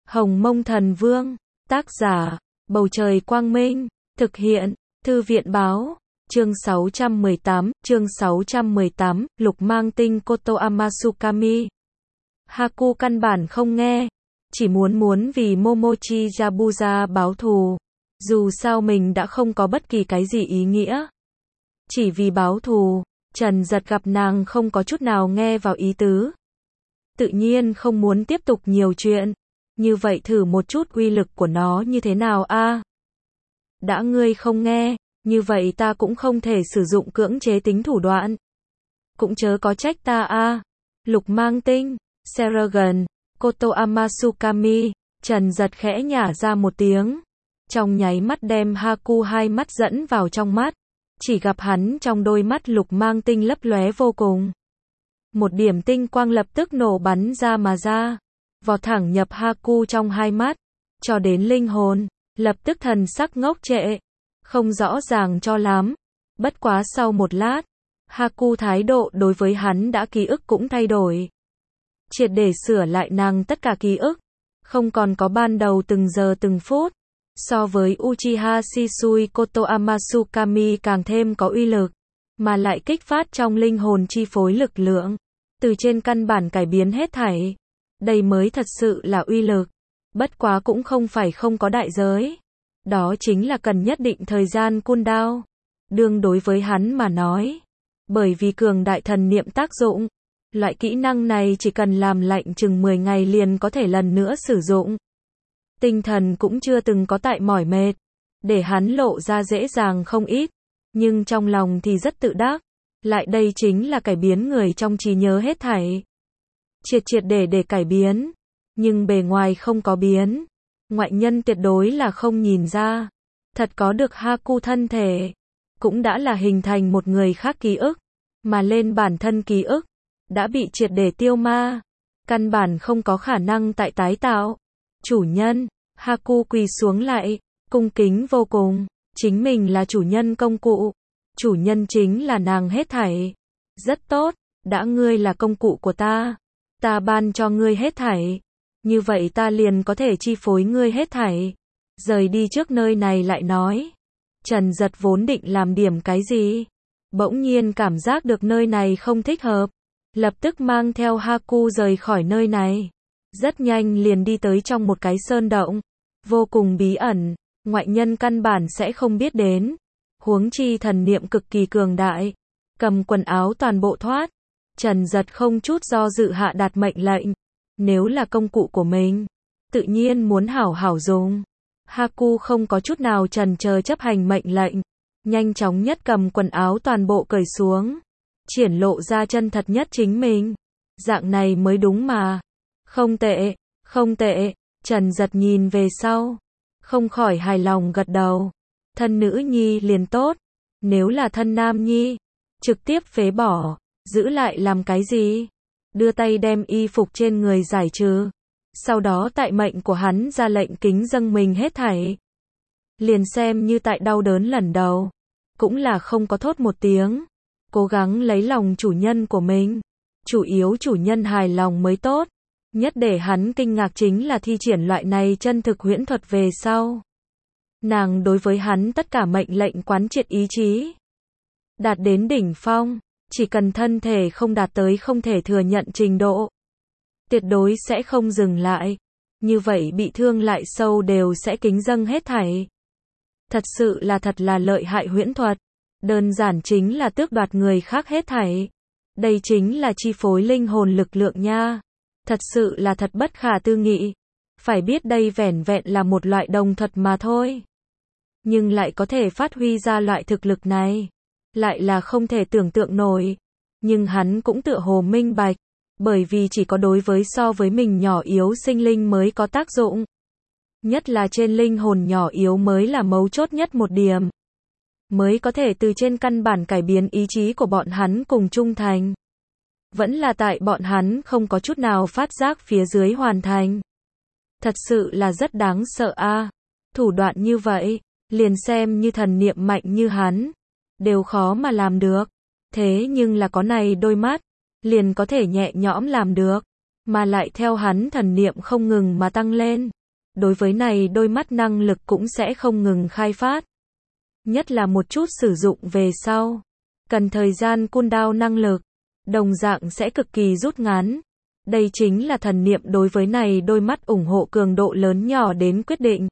Hồng Mông Thần Vương, tác giả, Bầu Trời Quang Minh, thực hiện, Thư viện Báo, chương 618, Lục Mang Tinh Koto Amasukami. Haku căn bản không nghe, chỉ muốn vì Momochi Yabuza báo thù, dù sao mình đã không có bất kỳ cái gì ý nghĩa. Chỉ vì báo thù, Trần Giật gặp nàng không có chút nào nghe vào ý tứ. Tự nhiên không muốn tiếp tục nhiều chuyện, như vậy thử một chút uy lực của nó như thế nào a? Đã ngươi không nghe, như vậy ta cũng không thể sử dụng cưỡng chế tính thủ đoạn. Cũng chớ có trách ta a. Lục Mang Tinh, Seragon, Koto Amasukami, Trần Giật khẽ nhả ra một tiếng. Trong nháy mắt đem Haku hai mắt dẫn vào trong mắt. Chỉ gặp hắn trong đôi mắt Lục Mang Tinh lấp lóe vô cùng. Một điểm tinh quang lập tức nổ bắn ra mà ra. Vọt thẳng nhập Haku trong hai mắt. Cho đến linh hồn, lập tức thần sắc ngốc trệ. Không rõ ràng cho lắm. Bất quá sau một lát, Haku thái độ đối với hắn đã ký ức cũng thay đổi. Triệt để sửa lại nàng tất cả ký ức. Không còn có ban đầu từng giờ từng phút. So với Uchiha Shisui Koto Amasukami càng thêm có uy lực. Mà lại kích phát trong linh hồn chi phối lực lượng. Từ trên căn bản cải biến hết thảy. Đây mới thật sự là uy lực. Bất quá cũng không phải không có đại giới. Đó chính là cần nhất định thời gian cooldown. Đương đối với hắn mà nói. Bởi vì cường đại thần niệm tác dụng. Loại kỹ năng này chỉ cần làm lạnh chừng 10 ngày liền có thể lần nữa sử dụng. Tinh thần cũng chưa từng có tại mỏi mệt. Để hắn lộ ra dễ dàng không ít. Nhưng trong lòng thì rất tự đắc. Lại đây chính là cải biến người trong trí nhớ hết thảy. Triệt để cải biến. Nhưng bề ngoài không có biến. Ngoại nhân tuyệt đối là không nhìn ra. Thật có được Haku thân thể. Cũng đã là hình thành một người khác ký ức. Mà lên bản thân ký ức. Đã bị triệt để tiêu ma. Căn bản không có khả năng tại tái tạo. Chủ nhân. Haku quỳ xuống lại. Cung kính vô cùng. Chính mình là chủ nhân công cụ. Chủ nhân chính là nàng hết thảy. Rất tốt. Đã ngươi là công cụ của ta. Ta ban cho ngươi hết thảy. Như vậy ta liền có thể chi phối ngươi hết thảy. Rời đi trước nơi này lại nói. Trần Giật vốn định làm điểm cái gì. Bỗng nhiên cảm giác được nơi này không thích hợp. Lập tức mang theo Haku rời khỏi nơi này. Rất nhanh liền đi tới trong một cái sơn động. Vô cùng bí ẩn. Ngoại nhân căn bản sẽ không biết đến. Huống chi thần niệm cực kỳ cường đại. Cầm quần áo toàn bộ thoát. Trần Giật không chút do dự hạ đạt mệnh lệnh. Nếu là công cụ của mình, tự nhiên muốn hảo hảo dùng. Haku không có chút nào chần chờ chấp hành mệnh lệnh. Nhanh chóng nhất cầm quần áo toàn bộ cởi xuống. Triển lộ ra chân thật nhất chính mình. Dạng này mới đúng mà. Không tệ, không tệ. Trần Giật nhìn về sau. Không khỏi hài lòng gật đầu. Thân nữ nhi liền tốt. Nếu là thân nam nhi, trực tiếp phế bỏ. Giữ lại làm cái gì? Đưa tay đem y phục trên người giải trừ. Sau đó tại mệnh của hắn ra lệnh kính dâng mình hết thảy. Liền xem như tại đau đớn lần đầu. Cũng là không có thốt một tiếng. Cố gắng lấy lòng chủ nhân của mình. Chủ yếu chủ nhân hài lòng mới tốt. Nhất để hắn kinh ngạc chính là thi triển loại này chân thực huyễn thuật về sau. Nàng đối với hắn tất cả mệnh lệnh quán triệt ý chí. Đạt đến đỉnh phong. Chỉ cần thân thể không đạt tới không thể thừa nhận trình độ. Tuyệt đối sẽ không dừng lại. Như vậy bị thương lại sâu đều sẽ kính dâng hết thảy. Thật là lợi hại huyễn thuật. Đơn giản chính là tước đoạt người khác hết thảy. Đây chính là chi phối linh hồn lực lượng nha. Thật bất khả tư nghị. Phải biết đây vẻn vẹn là một loại đồng thuật mà thôi. Nhưng lại có thể phát huy ra loại thực lực này. Lại là không thể tưởng tượng nổi. Nhưng hắn cũng tựa hồ minh bạch. Bởi vì chỉ có đối với so với mình nhỏ yếu sinh linh mới có tác dụng. Nhất là trên linh hồn nhỏ yếu mới là mấu chốt nhất một điểm. Mới có thể từ trên căn bản cải biến ý chí của bọn hắn cùng trung thành. Vẫn là tại bọn hắn không có chút nào phát giác phía dưới hoàn thành. Thật sự là rất đáng sợ a. Thủ đoạn như vậy, liền xem như thần niệm mạnh như hắn. Đều khó mà làm được. Thế nhưng là có này đôi mắt. Liền có thể nhẹ nhõm làm được. Mà lại theo hắn thần niệm không ngừng mà tăng lên. đối với này đôi mắt năng lực cũng sẽ không ngừng khai phát. Nhất là một chút sử dụng về sau. Cần thời gian cooldown năng lực. Đồng dạng sẽ cực kỳ rút ngắn. Đây chính là thần niệm đối với này đôi mắt ủng hộ cường độ lớn nhỏ đến quyết định.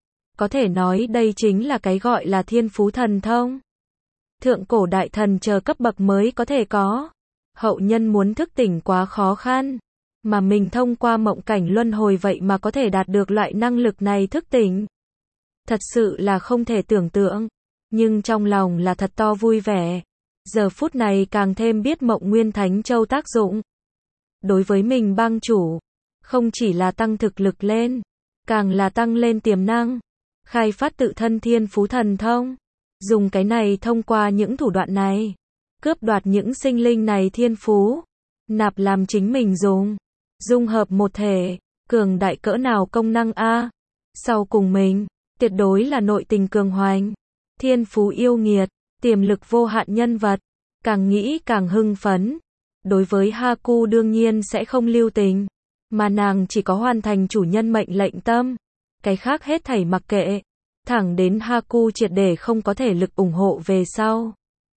Có thể nói đây chính là cái gọi là thiên phú thần thông. Thượng cổ đại thần chờ cấp bậc mới có thể có. Hậu nhân muốn thức tỉnh quá khó khăn. Mà mình thông qua mộng cảnh luân hồi vậy mà có thể đạt được loại năng lực này thức tỉnh. Thật sự là không thể tưởng tượng. Nhưng trong lòng là thật to vui vẻ. Giờ phút này càng thêm biết Mộng Nguyên Thánh Châu tác dụng. Đối với mình bang chủ, không chỉ là tăng thực lực lên, càng là tăng lên tiềm năng, khai phát tự thân thiên phú thần thông. Dùng cái này thông qua những thủ đoạn này, cướp đoạt những sinh linh này thiên phú, nạp làm chính mình dùng, dung hợp một thể, cường đại cỡ nào công năng a. Sau cùng mình, tuyệt đối là nội tình cường hoành, thiên phú yêu nghiệt, tiềm lực vô hạn nhân vật, càng nghĩ càng hưng phấn. Đối với Haku đương nhiên sẽ không lưu tình, mà nàng chỉ có hoàn thành chủ nhân mệnh lệnh tâm, cái khác hết thảy mặc kệ, thẳng đến Haku triệt để không có thể lực ủng hộ về sau.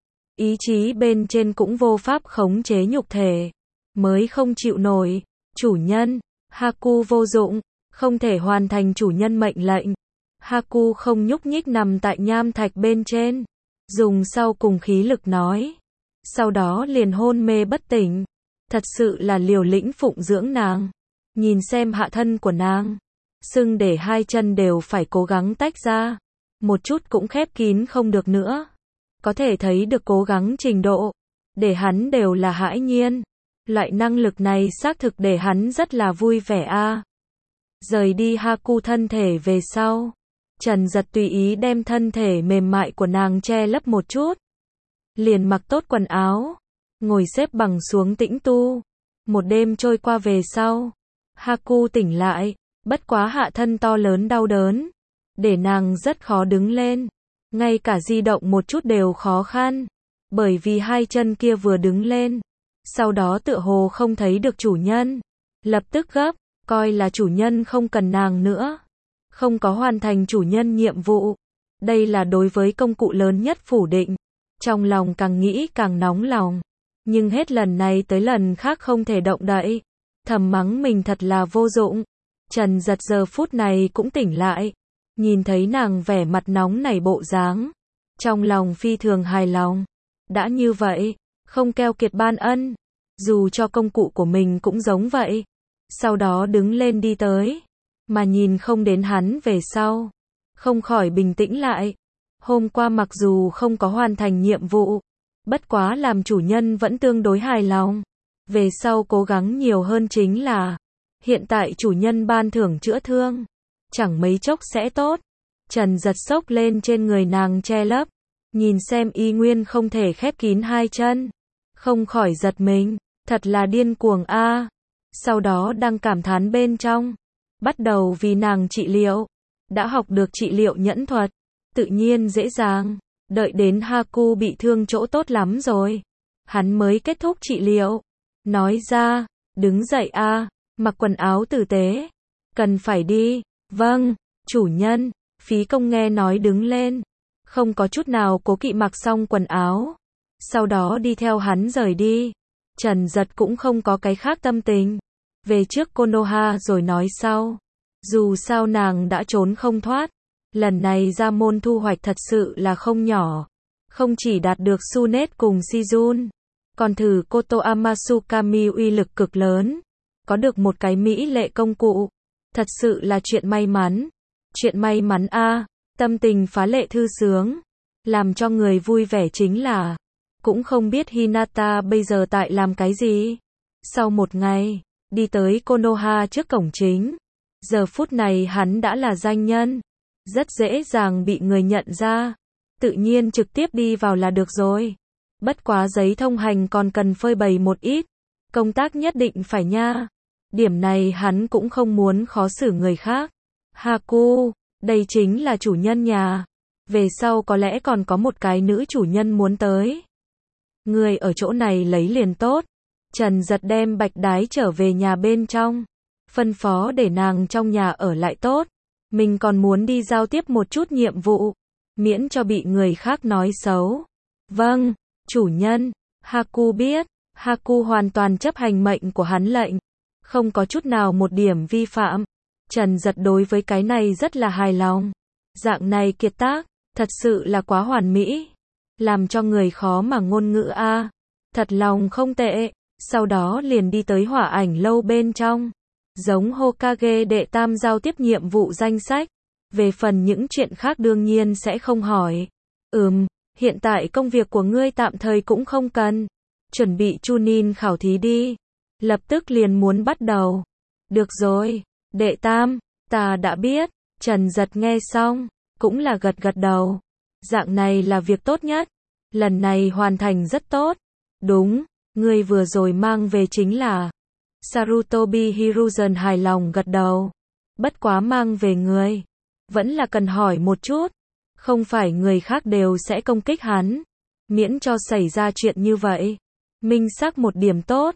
Ý chí bên trên cũng vô pháp khống chế nhục thể, mới không chịu nổi, chủ nhân, Haku vô dụng, không thể hoàn thành chủ nhân mệnh lệnh. Haku không nhúc nhích nằm tại nham thạch bên trên, dùng sau cùng khí lực nói. Sau đó liền hôn mê bất tỉnh. Thật sự là liều lĩnh phụng dưỡng nàng. Nhìn xem hạ thân của nàng, sưng để hai chân đều phải cố gắng tách ra. Một chút cũng khép kín không được nữa. Có thể thấy được cố gắng trình độ. Để hắn đều là hãi nhiên. Loại năng lực này xác thực để hắn rất là vui vẻ a. Rời đi Haku thân thể về sau. Trần Giật tùy ý đem thân thể mềm mại của nàng che lấp một chút. Liền mặc tốt quần áo, ngồi xếp bằng xuống tĩnh tu. Một đêm trôi qua về sau, Haku tỉnh lại, bất quá hạ thân to lớn đau đớn, để nàng rất khó đứng lên, ngay cả di động một chút đều khó khăn, bởi vì hai chân kia vừa đứng lên, sau đó tựa hồ không thấy được chủ nhân, lập tức gấp, coi là chủ nhân không cần nàng nữa, không có hoàn thành chủ nhân nhiệm vụ. Đây là đối với công cụ lớn nhất phủ định. Trong lòng càng nghĩ càng nóng lòng, nhưng hết lần này tới lần khác không thể động đậy, thầm mắng mình thật là vô dụng. Trần Giật giờ phút này cũng tỉnh lại, nhìn thấy nàng vẻ mặt nóng nảy bộ dáng, trong lòng phi thường hài lòng. Đã như vậy, không keo kiệt ban ân, dù cho công cụ của mình cũng giống vậy. Sau đó đứng lên đi tới, mà nhìn không đến hắn về sau, không khỏi bình tĩnh lại. Hôm qua mặc dù không có hoàn thành nhiệm vụ, bất quá làm chủ nhân vẫn tương đối hài lòng. Về sau cố gắng nhiều hơn chính là, hiện tại chủ nhân ban thưởng chữa thương, chẳng mấy chốc sẽ tốt. Trần Giật xốc lên trên người nàng che lấp, nhìn xem y nguyên không thể khép kín hai chân, không khỏi giật mình, thật là điên cuồng a. Sau đó đang cảm thán bên trong, bắt đầu vì nàng trị liệu, đã học được trị liệu nhẫn thuật. Tự nhiên dễ dàng, đợi đến Haku bị thương chỗ tốt lắm rồi, hắn mới kết thúc trị liệu. Nói ra, đứng dậy a, mặc quần áo tử tế, cần phải đi. Vâng, chủ nhân. Phí công nghe nói đứng lên, không có chút nào cố kỵ mặc xong quần áo, sau đó đi theo hắn rời đi. Trần Giật cũng không có cái khác tâm tình, về trước Konoha rồi nói sau. Dù sao nàng đã trốn không thoát. Lần này ra môn thu hoạch thật sự là không nhỏ. Không chỉ đạt được Sunet cùng Shizun, còn thử Koto Amasukami uy lực cực lớn. Có được một cái mỹ lệ công cụ. Thật sự là chuyện may mắn. Chuyện may mắn a, tâm tình phá lệ thư sướng. Làm cho người vui vẻ chính là, cũng không biết Hinata bây giờ tại làm cái gì. Sau một ngày, đi tới Konoha trước cổng chính. Giờ phút này hắn đã là danh nhân. Rất dễ dàng bị người nhận ra. Tự nhiên trực tiếp đi vào là được rồi. Bất quá giấy thông hành còn cần phơi bày một ít. Công tác nhất định phải nha. Điểm này hắn cũng không muốn khó xử người khác. Haku, đây chính là chủ nhân nhà. Về sau có lẽ còn có một cái nữ chủ nhân muốn tới. Người ở chỗ này lấy liền tốt. Trần Giật đem Bạch Đái trở về nhà bên trong. Phân phó để nàng trong nhà ở lại tốt. Mình còn muốn đi giao tiếp một chút nhiệm vụ, miễn cho bị người khác nói xấu. Vâng, chủ nhân. Haku biết, Haku hoàn toàn chấp hành mệnh của hắn lệnh, không có chút nào một điểm vi phạm. Trần Giật đối với cái này rất là hài lòng. Dạng này kiệt tác, thật sự là quá hoàn mỹ, làm cho người khó mà ngôn ngữ a. Thật lòng không tệ. Sau đó liền đi tới hỏa ảnh lâu bên trong. Giống Hokage đệ tam giao tiếp nhiệm vụ danh sách. Về phần những chuyện khác đương nhiên sẽ không hỏi. Hiện tại công việc của ngươi tạm thời cũng không cần. Chuẩn bị Chunin khảo thí đi. Lập tức liền muốn bắt đầu. Được rồi, đệ tam, ta đã biết. Trần Giật nghe xong, cũng là gật gật đầu. Dạng này là việc tốt nhất. Lần này hoàn thành rất tốt. Đúng, ngươi vừa rồi mang về chính là Sarutobi Hiruzen hài lòng gật đầu. Bất quá mang về ngươi, vẫn là cần hỏi một chút. Không phải người khác đều sẽ công kích hắn, miễn cho xảy ra chuyện như vậy. Minh xác một điểm tốt.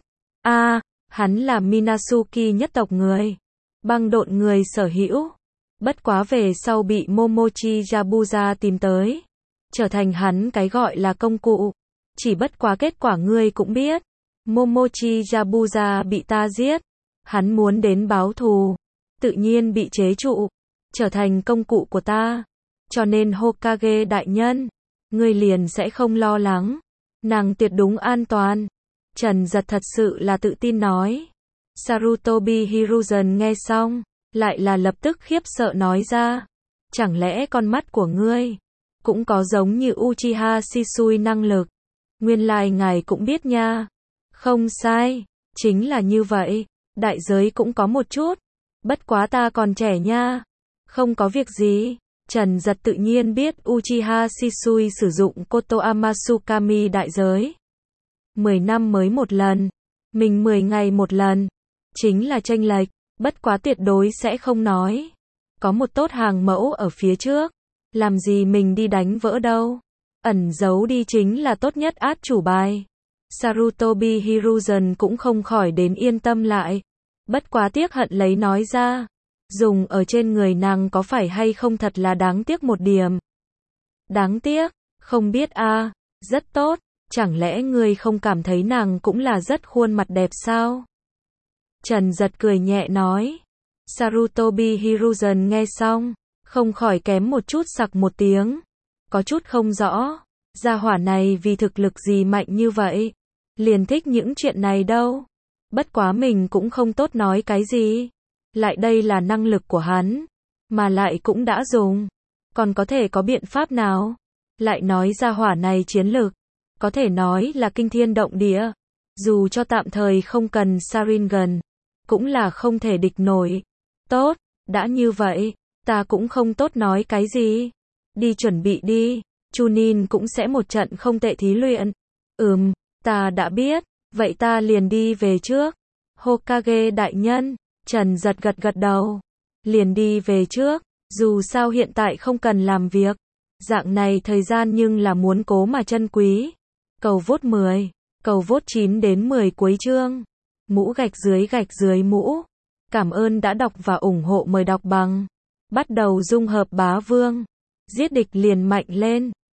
Hắn là Minatsuki nhất tộc người, băng độn người sở hữu. Bất quá về sau bị Momochi Yabuza tìm tới, trở thành hắn cái gọi là công cụ. Chỉ bất quá kết quả ngươi cũng biết. Momochi Yabuza bị ta giết. Hắn muốn đến báo thù, tự nhiên bị chế trụ, trở thành công cụ của ta. Cho nên Hokage đại nhân, ngươi liền sẽ không lo lắng. Nàng tuyệt đúng an toàn. Trần Giật thật sự là tự tin nói. Sarutobi Hiruzen nghe xong, lại là lập tức khiếp sợ nói ra. Chẳng lẽ con mắt của ngươi cũng có giống như Uchiha Shisui năng lực? Nguyên lai ngài cũng biết nha. Không sai, chính là như vậy. Đại giới cũng có một chút. Bất quá ta còn trẻ nha. Không có việc gì. Trần Giật tự nhiên biết Uchiha Shisui sử dụng Kotoama Tsukami đại giới. 10 năm mới một lần. Mình 10 ngày một lần. Chính là chênh lệch. Bất quá tuyệt đối sẽ không nói. Có một tốt hàng mẫu ở phía trước. Làm gì mình đi đánh vỡ đâu. Ẩn giấu đi chính là tốt nhất át chủ bài. Sarutobi Hiruzen cũng không khỏi đến yên tâm lại. Bất quá tiếc hận lấy nói ra. Dùng ở trên người nàng có phải hay không thật là đáng tiếc một điểm. Đáng tiếc, không biết rất tốt. Chẳng lẽ ngươi không cảm thấy nàng cũng là rất khuôn mặt đẹp sao? Trần Giật cười nhẹ nói. Sarutobi Hiruzen nghe xong, không khỏi kém một chút sặc một tiếng. Có chút không rõ, gia hỏa này vì thực lực gì mạnh như vậy, liền thích những chuyện này đâu. Bất quá mình cũng không tốt nói cái gì. Lại đây là năng lực của hắn, mà lại cũng đã dùng. Còn có thể có biện pháp nào? Lại nói gia hỏa này chiến lực, có thể nói là kinh thiên động địa. Dù cho tạm thời không cần Sharingan, cũng là không thể địch nổi. Tốt, đã như vậy, ta cũng không tốt nói cái gì. Đi chuẩn bị đi, Chunin cũng sẽ một trận không tệ thí luyện. Ta đã biết, vậy ta liền đi về trước. Hokage đại nhân, Trần Giật gật gật đầu. Liền đi về trước, dù sao hiện tại không cần làm việc. Dạng này thời gian nhưng là muốn cố mà trân quý. Cầu vote 10, cầu vote 9 đến 10 cuối chương. Mũ gạch dưới mũ. Cảm ơn đã đọc và ủng hộ, mời đọc bằng. Bắt đầu dung hợp bá vương. Giết địch liền mạnh lên.